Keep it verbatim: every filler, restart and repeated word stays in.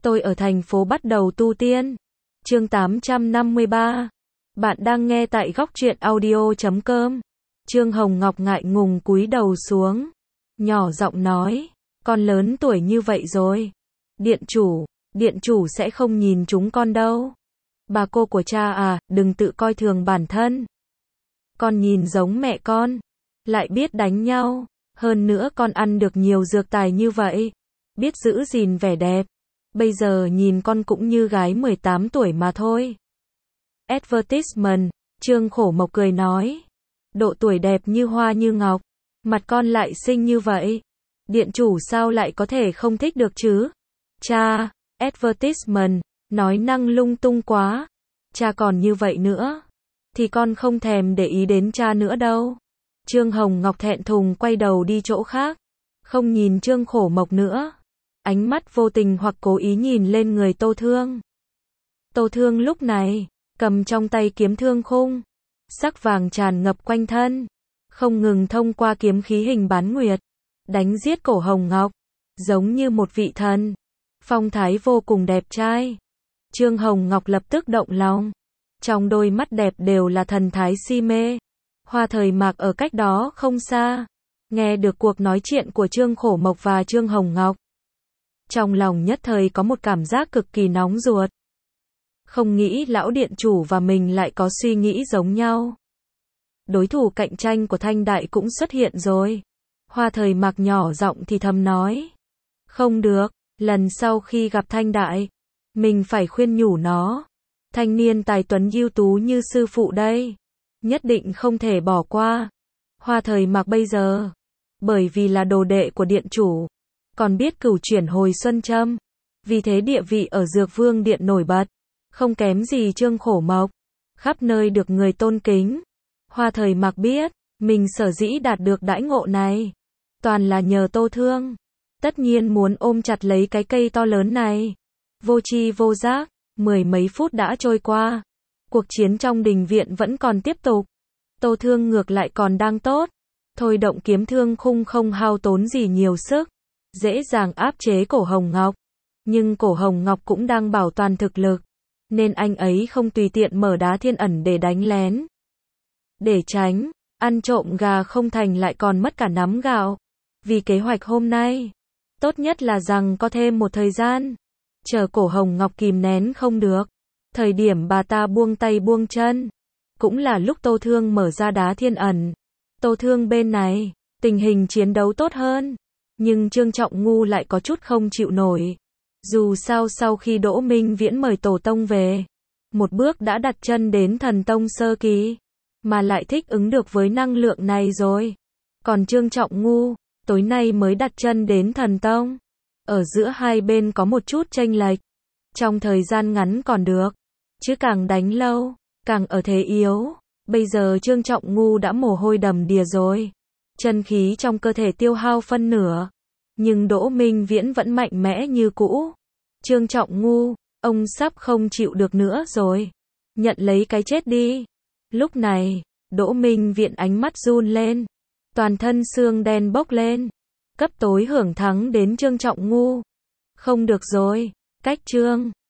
Tôi ở thành phố bắt đầu tu tiên. Chương tám trăm năm mươi ba. Bạn đang nghe tại góc truyện audio chấm com. Trương Hồng Ngọc ngại ngùng cúi đầu xuống, nhỏ giọng nói, con lớn tuổi như vậy rồi. Điện chủ, điện chủ sẽ không nhìn chúng con đâu. Bà cô của cha à, đừng tự coi thường bản thân. Con nhìn giống mẹ con, lại biết đánh nhau, hơn nữa con ăn được nhiều dược tài như vậy, biết giữ gìn vẻ đẹp. Bây giờ nhìn con cũng như gái mười tám tuổi mà thôi. Advertisement, Trương Khổ Mộc cười nói. Độ tuổi đẹp như hoa như ngọc, mặt con lại xinh như vậy. Điện chủ sao lại có thể không thích được chứ? Cha, advertisement, nói năng lung tung quá. Cha còn như vậy nữa, thì con không thèm để ý đến cha nữa đâu. Trương Hồng Ngọc thẹn thùng quay đầu đi chỗ khác, không nhìn Trương Khổ Mộc nữa. Ánh mắt vô tình hoặc cố ý nhìn lên người Tô Thương. Tô Thương lúc này, cầm trong tay kiếm thương khung, sắc vàng tràn ngập quanh thân, không ngừng thông qua kiếm khí hình bán nguyệt, đánh giết Cổ Hồng Ngọc, giống như một vị thần, phong thái vô cùng đẹp trai. Trương Hồng Ngọc lập tức động lòng, trong đôi mắt đẹp đều là thần thái si mê. Hoa Thời Mạc ở cách đó không xa, nghe được cuộc nói chuyện của Trương Khổ Mộc và Trương Hồng Ngọc. Trong lòng nhất thời có một cảm giác cực kỳ nóng ruột. Không nghĩ lão điện chủ và mình lại có suy nghĩ giống nhau. Đối thủ cạnh tranh của Thanh Đại cũng xuất hiện rồi. Hoa Thời Mạc nhỏ giọng thì thầm nói. Không được, lần sau khi gặp Thanh Đại, mình phải khuyên nhủ nó. Thanh niên tài tuấn ưu tú như sư phụ đây, nhất định không thể bỏ qua. Hoa Thời Mạc bây giờ, bởi vì là đồ đệ của điện chủ, còn biết cửu chuyển hồi xuân châm, vì thế địa vị ở Dược Vương Điện nổi bật, không kém gì Trương Khổ Mộc, khắp nơi được người tôn kính. Hoa Thời Mạc biết, mình sở dĩ đạt được đãi ngộ này, toàn là nhờ Tô Thương, tất nhiên muốn ôm chặt lấy cái cây to lớn này. Vô tri vô giác, mười mấy phút đã trôi qua, cuộc chiến trong đình viện vẫn còn tiếp tục. Tô Thương ngược lại còn đang tốt, thôi động kiếm thương khung không hao tốn gì nhiều sức, dễ dàng áp chế Cổ Hồng Ngọc. Nhưng Cổ Hồng Ngọc cũng đang bảo toàn thực lực, nên anh ấy không tùy tiện mở đá thiên ẩn để đánh lén. Để tránh, ăn trộm gà không thành lại còn mất cả nắm gạo. Vì kế hoạch hôm nay, tốt nhất là rằng có thêm một thời gian, chờ Cổ Hồng Ngọc kìm nén không được. Thời điểm bà ta buông tay buông chân, cũng là lúc Tô Thương mở ra đá thiên ẩn. Tô Thương bên này, tình hình chiến đấu tốt hơn, nhưng Trương Trọng Ngu lại có chút không chịu nổi. Dù sao sau khi Đỗ Minh Viễn mời Tổ Tông về, một bước đã đặt chân đến thần tông sơ kỳ, mà lại thích ứng được với năng lượng này rồi. Còn Trương Trọng Ngu, tối nay mới đặt chân đến thần tông. Ở giữa hai bên có một chút chênh lệch. Trong thời gian ngắn còn được, chứ càng đánh lâu, càng ở thế yếu. Bây giờ Trương Trọng Ngu đã mồ hôi đầm đìa rồi, chân khí trong cơ thể tiêu hao phân nửa. Nhưng Đỗ Minh Viễn vẫn mạnh mẽ như cũ. Trương Trọng Ngu, ông sắp không chịu được nữa rồi. Nhận lấy cái chết đi. Lúc này, Đỗ Minh Viễn ánh mắt run lên, toàn thân xương đen bốc lên, cấp tối hưởng thắng đến Trương Trọng Ngu. Không được rồi, cách Trương